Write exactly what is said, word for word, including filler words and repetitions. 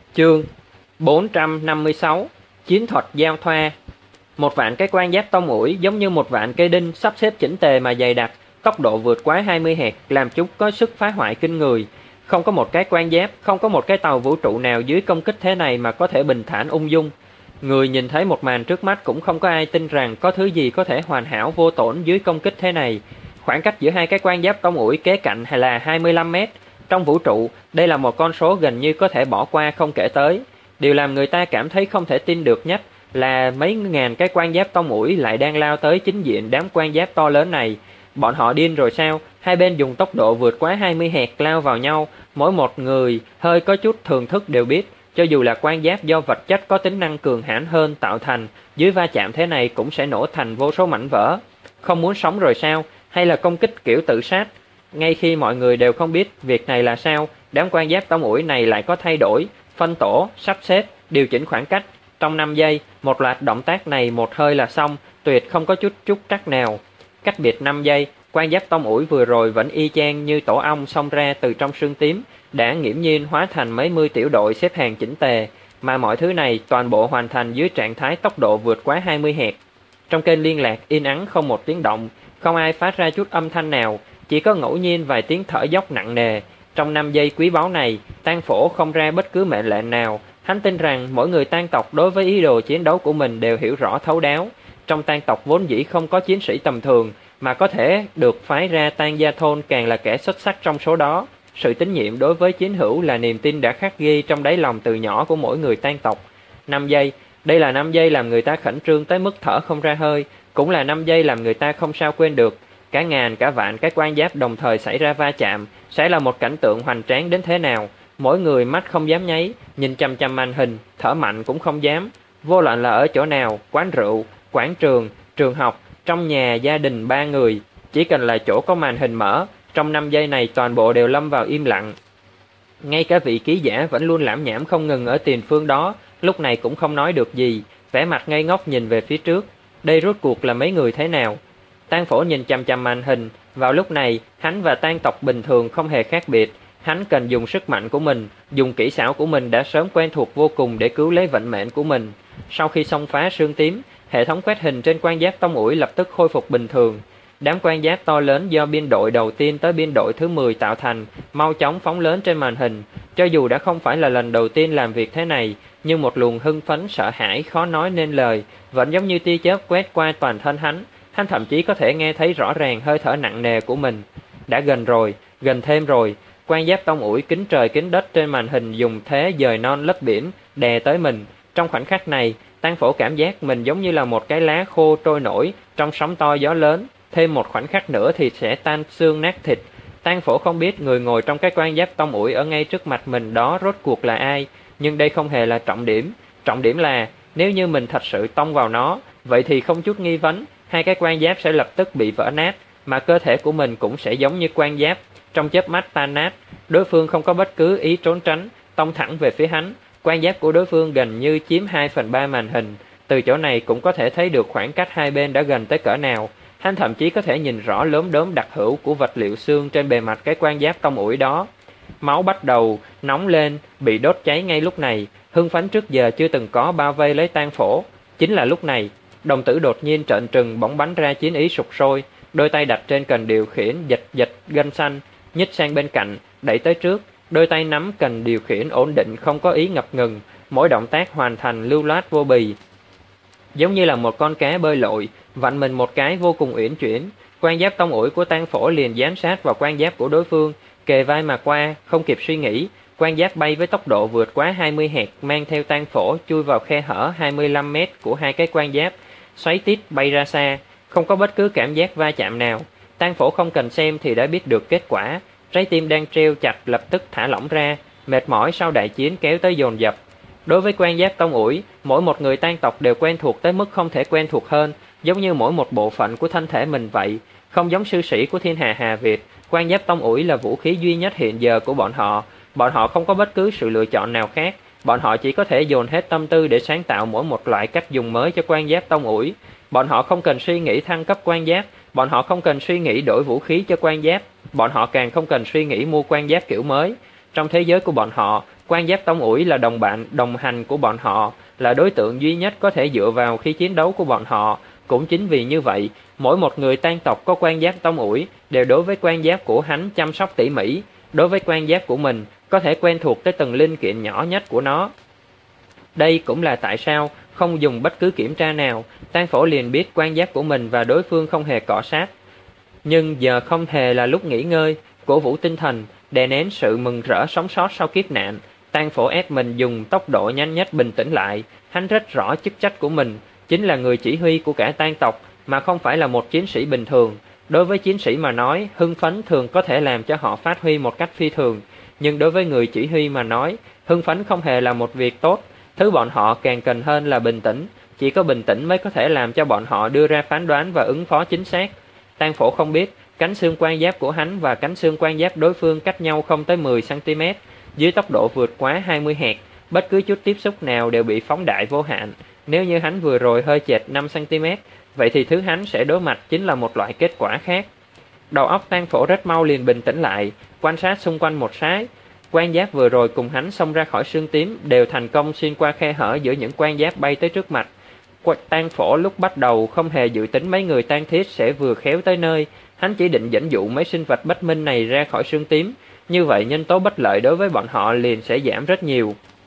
Chương bốn trăm năm mươi sáu. Chiến thuật giao thoa. Một vạn cái quan giáp tông ủi giống như một vạn cây đinh sắp xếp chỉnh tề mà dày đặc, tốc độ vượt quá hai mươi hạt làm chúng có sức phá hoại kinh người. Không có một cái quan giáp, không có một cái tàu vũ trụ nào dưới công kích thế này mà có thể bình thản ung dung. Người nhìn thấy một màn trước mắt cũng không có ai tin rằng có thứ gì có thể hoàn hảo vô tổn dưới công kích thế này. Khoảng cách giữa hai cái quan giáp tông ủi kế cạnh hay là hai mươi lăm mét. Trong vũ trụ, đây là một con số gần như có thể bỏ qua không kể tới. Điều làm người ta cảm thấy không thể tin được nhất là mấy ngàn cái quan giáp tông ủi lại đang lao tới chính diện đám quan giáp to lớn này. Bọn họ điên rồi sao? Hai bên dùng tốc độ vượt quá hai mươi hạt lao vào nhau. Mỗi một người hơi có chút thường thức đều biết, cho dù là quan giáp do vật chất có tính năng cường hãn hơn tạo thành, dưới va chạm thế này cũng sẽ nổ thành vô số mảnh vỡ. Không muốn sống rồi sao? Hay là công kích kiểu tự sát? Ngay khi mọi người đều không biết việc này là sao, đám quan giáp tông ủi này lại có thay đổi, phân tổ, sắp xếp, điều chỉnh khoảng cách. Trong năm giây, một loạt động tác này một hơi là xong, tuyệt không có chút chút trắc nào. Cách biệt năm giây, quan giáp tông ủi vừa rồi vẫn y chang như tổ ong xông ra từ trong xương tím, đã nghiễm nhiên hóa thành mấy mươi tiểu đội xếp hàng chỉnh tề, mà mọi thứ này toàn bộ hoàn thành dưới trạng thái tốc độ vượt quá hai mươi hạt. Trong kênh liên lạc yên ắng không một tiếng động, không ai phát ra chút âm thanh nào, chỉ có ngẫu nhiên vài tiếng thở dốc nặng nề. Trong năm giây quý báu này, Tang Phổ không ra bất cứ mệnh lệnh nào. Hắn tin rằng mỗi người Tang tộc đối với ý đồ chiến đấu của mình đều hiểu rõ thấu đáo. Trong Tang tộc vốn dĩ không có chiến sĩ tầm thường, mà có thể được phái ra Tang Gia Thôn càng là kẻ xuất sắc trong số đó. Sự tín nhiệm đối với chiến hữu là niềm tin đã khắc ghi trong đáy lòng từ nhỏ của mỗi người Tang tộc. Năm giây, đây là năm giây làm người ta khẩn trương tới mức thở không ra hơi, cũng là năm giây làm người ta không sao quên được. Cả ngàn cả vạn cái quan giáp đồng thời xảy ra va chạm, sẽ là một cảnh tượng hoành tráng đến thế nào. Mỗi người mắt không dám nháy, nhìn chằm chằm màn hình, thở mạnh cũng không dám. Vô luận là ở chỗ nào, quán rượu, quảng trường, trường học, trong nhà gia đình ba người, chỉ cần là chỗ có màn hình mở, trong năm giây này toàn bộ đều lâm vào im lặng. Ngay cả vị ký giả vẫn luôn lảm nhảm không ngừng ở tiền phương đó, lúc này cũng không nói được gì, vẻ mặt ngây ngốc nhìn về phía trước. Đây rốt cuộc là mấy người thế nào? Tang Phổ nhìn chằm chằm màn hình, vào lúc này, hắn và Tang tộc bình thường không hề khác biệt. Hắn cần dùng sức mạnh của mình, dùng kỹ xảo của mình đã sớm quen thuộc vô cùng để cứu lấy vận mệnh của mình. Sau khi xông phá xương tím, hệ thống quét hình trên quan giáp tông ủi lập tức khôi phục bình thường. Đám quan giáp to lớn do biên đội đầu tiên tới biên đội thứ mười tạo thành, mau chóng phóng lớn trên màn hình. Cho dù đã không phải là lần đầu tiên làm việc thế này, nhưng một luồng hưng phấn sợ hãi khó nói nên lời, vẫn giống như tia chớp quét qua toàn thân hắn. Hắn thậm chí có thể nghe thấy rõ ràng hơi thở nặng nề của mình. Đã gần rồi, gần thêm rồi. Quan giáp tông ủi kính trời kính đất trên màn hình dùng thế dời non lấp biển, đè tới mình. Trong khoảnh khắc này, Tang Phổ cảm giác mình giống như là một cái lá khô trôi nổi trong sóng to gió lớn. Thêm một khoảnh khắc nữa thì sẽ tan xương nát thịt. Tang Phổ không biết người ngồi trong cái quan giáp tông ủi ở ngay trước mặt mình đó rốt cuộc là ai, nhưng đây không hề là trọng điểm. Trọng điểm là, nếu như mình thật sự tông vào nó, vậy thì không chút nghi vấn, hai cái quan giáp sẽ lập tức bị vỡ nát, mà cơ thể của mình cũng sẽ giống như quan giáp, trong chớp mắt tan nát. Đối phương không có bất cứ ý trốn tránh, tông thẳng về phía hắn. Quan giáp của đối phương gần như chiếm hai phần ba màn hình. Từ chỗ này cũng có thể thấy được khoảng cách hai bên đã gần tới cỡ nào. Hắn thậm chí có thể nhìn rõ lốm đốm đặc hữu của vật liệu xương trên bề mặt cái quan giáp tông ủi đó. Máu bắt đầu nóng lên, bị đốt cháy ngay lúc này. Hưng phấn trước giờ chưa từng có bao vây lấy Tang Phổ. Chính là lúc này, đồng tử đột nhiên trợn trừng bỗng bắn ra chiến ý sục sôi, đôi tay đặt trên cần điều khiển giật giật gân xanh, nhích sang bên cạnh, đẩy tới trước, đôi tay nắm cần điều khiển ổn định không có ý ngập ngừng, mỗi động tác hoàn thành lưu loát vô bì. Giống như là một con cá bơi lội, vặn mình một cái vô cùng uyển chuyển. Quan giáp tông ủi của Tang Phổ liền dán sát vào quan giáp của đối phương, kề vai mà qua, không kịp suy nghĩ, quan giáp bay với tốc độ vượt quá hai mươi hạt, mang theo Tang Phổ chui vào khe hở hai mươi lăm mét của hai cái quan giáp, xoáy tít bay ra xa, không có bất cứ cảm giác va chạm nào. Tang Phổ không cần xem thì đã biết được kết quả, trái tim đang treo chặt lập tức thả lỏng ra, mệt mỏi sau đại chiến kéo tới dồn dập. Đối với quan giáp tông ủi, mỗi một người Tang tộc đều quen thuộc tới mức không thể quen thuộc hơn, giống như mỗi một bộ phận của thân thể mình vậy. Không giống sư sĩ của thiên hà Hà Việt, quan giáp tông ủi là vũ khí duy nhất hiện giờ của bọn họ. Bọn họ không có bất cứ sự lựa chọn nào khác, bọn họ chỉ có thể dồn hết tâm tư để sáng tạo mỗi một loại cách dùng mới cho quan giáp tông ủi. Bọn họ không cần suy nghĩ thăng cấp quan giáp, bọn họ không cần suy nghĩ đổi vũ khí cho quan giáp, bọn họ càng không cần suy nghĩ mua quan giáp kiểu mới. Trong thế giới của bọn họ, quan giáp tông ủi là đồng bạn, đồng hành của bọn họ, là đối tượng duy nhất có thể dựa vào khi chiến đấu của bọn họ. Cũng chính vì như vậy, mỗi một người tang tộc có quan giáp tông ủi đều đối với quan giáp của hắn chăm sóc tỉ mỉ, đối với quan giáp của mình có thể quen thuộc tới từng linh kiện nhỏ nhất của nó. Đây cũng là tại sao không dùng bất cứ kiểm tra nào, tang phổ liền biết quan giáp của mình và đối phương không hề cọ sát. Nhưng giờ không hề là lúc nghỉ ngơi, cổ vũ tinh thần, đè nén sự mừng rỡ sống sót sau kiếp nạn. Tang phổ ép mình dùng tốc độ nhanh nhất bình tĩnh lại. Hắn rất rõ chức trách của mình, chính là người chỉ huy của cả tang tộc, mà không phải là một chiến sĩ bình thường. Đối với chiến sĩ mà nói, hưng phấn thường có thể làm cho họ phát huy một cách phi thường. Nhưng đối với người chỉ huy mà nói, hưng phấn không hề là một việc tốt. Thứ bọn họ càng cần hơn là bình tĩnh. Chỉ có bình tĩnh mới có thể làm cho bọn họ đưa ra phán đoán và ứng phó chính xác. Tang phổ không biết, cánh xương quan giáp của hắn và cánh xương quan giáp đối phương cách nhau không tới mười xăng ti mét. Dưới tốc độ vượt quá hai mươi héc, bất cứ chút tiếp xúc nào đều bị phóng đại vô hạn. Nếu như hắn vừa rồi hơi chệch năm xăng ti mét, vậy thì thứ hắn sẽ đối mặt chính là một loại kết quả khác. Đầu óc Tang phổ rất mau liền bình tĩnh lại, quan sát xung quanh một cái. Quan giáp vừa rồi cùng hắn xông ra khỏi xương tím đều thành công xuyên qua khe hở giữa những quan giáp bay tới trước mặt. Tang phổ lúc bắt đầu không hề dự tính mấy người tang thiết sẽ vừa khéo tới nơi, hắn chỉ định dẫn dụ mấy sinh vật bất minh này ra khỏi xương tím, như vậy nhân tố bất lợi đối với bọn họ liền sẽ giảm rất nhiều.